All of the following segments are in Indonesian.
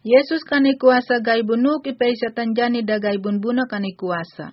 Yesus kani kuasa gai bunuk ipei setan jani da gai bunbuna kani kuasa.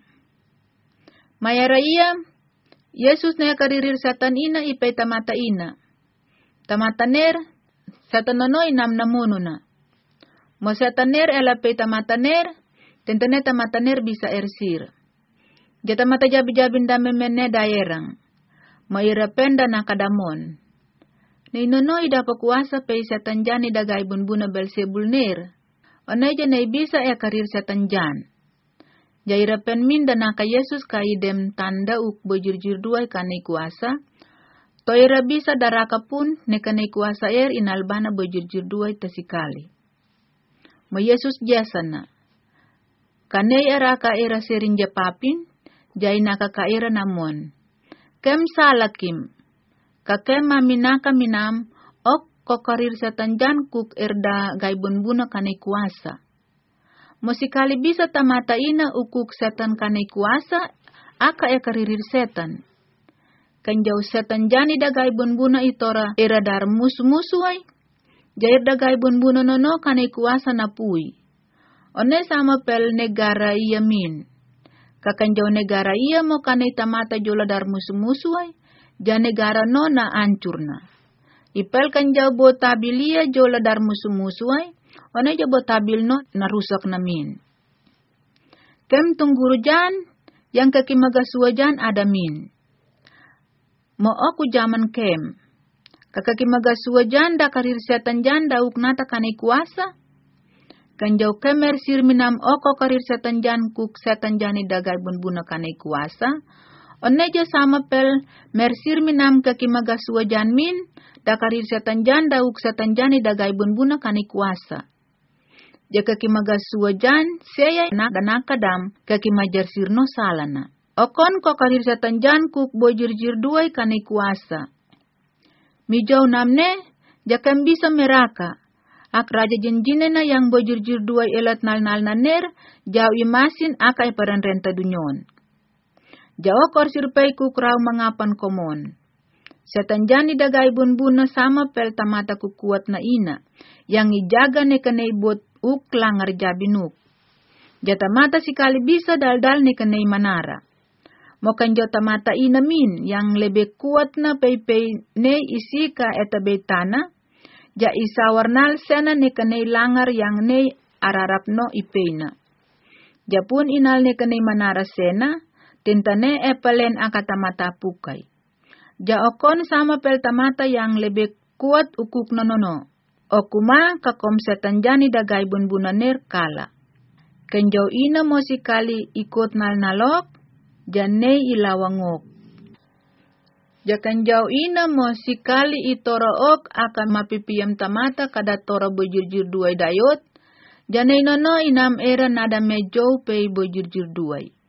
Mayara iya, Yesus na karirir setan ina ipei tamata ina. Tamata ner, setan nono inam namununa. Mo setan ner ela pei tamata ner, tentene tamata ner bisa ersir. Jata mata jabi-jabin dame mene daerang. Maira penda na kadamon. Nei nono ida kuasa pei setan jani da gai bunbuna Belzebul ner. Oneja nei bisa karir setan jan. Jaira pen minda naka Yesus ka idem tanda uk bojurjur duai kanai kuasa. Toira bisa daraka pun ne kanai kuasa inalbana bojurjur duai tasikali. Mo Yesus jasana. Kanai eraka era sering japapin, jai naka ka era namon. Kem salakim. Kakem maminaka minam, ok kokarir setan jan kuk erda gai bunbuna kanai kuasa. Musikali bisa tamata ina ukuk setan kanai kuasa, aka karirir setan. Kanjau setan jani da gai bunbuna itora era dar musu-musuai, jair da gai bunbuna nono kanai kuasa napui. One sama pel negara iya min. Kakanjau negara iya mo kanai tamata jola dar musu-musuai, ja negara no na ancurna. Ipel kanjau bo tabilia jola dar musu-musuai, one jabo tabil no narusak namin. Kem tungguru jan, yang kakimaga suajan ada min. Mo aku zaman kem. Kakakimaga suajan da karir setan jan da uknata kanai kuasa. Kanjau kemer sirminam oko karir setan jan kuk setan jani dagai bunbuna kanai kuasa. Oneja sama pel mersir minam kakimaga suajan min, da karir setan jan da uk setan jani dagai bunbuna kanai kuasa. Jaka kimaga suajan, saya nak ganakadam kakimajar sirno salana. Okon ko karir setan jan kuk bojurjir duai kanai kuasa. Mijau namne, jakam bisa meraka. Ak raja jinjinena yang bojurjir duai elat nal-nal naner, jau imasin akai paran renta dunyon. Jawa korsir pei kukrau mangapan komon. Setan jani dagai bunbuna sama pel tamata kukuat na ina, yang ijaga ne kanai bot uk langar jabinuk. Jata mata sikali bisa dal-dal ne kanai manara. Mokan jota mata ina min, yang lebih kuat na pei-pei ne isi ka eta betana, ja isa warnal sena ne kanai langar yang ne ararap no ipeina. Japun inal ne kanai manara sena, tintane epelen akatamata pukai. Ja okon sama pel tamata yang lebih kuat ukuk nonono. Okuma kakom setan jani dagai bunbuna ner kala. Kenjau ina mosikali ikut nal-nalok, jane ilawangok. Jakanjau ina mosikali itorook akan mapipiyam tamata kada tora bojurjur duai dayot, jane nono inam era nada mejau pei bojurjur duai.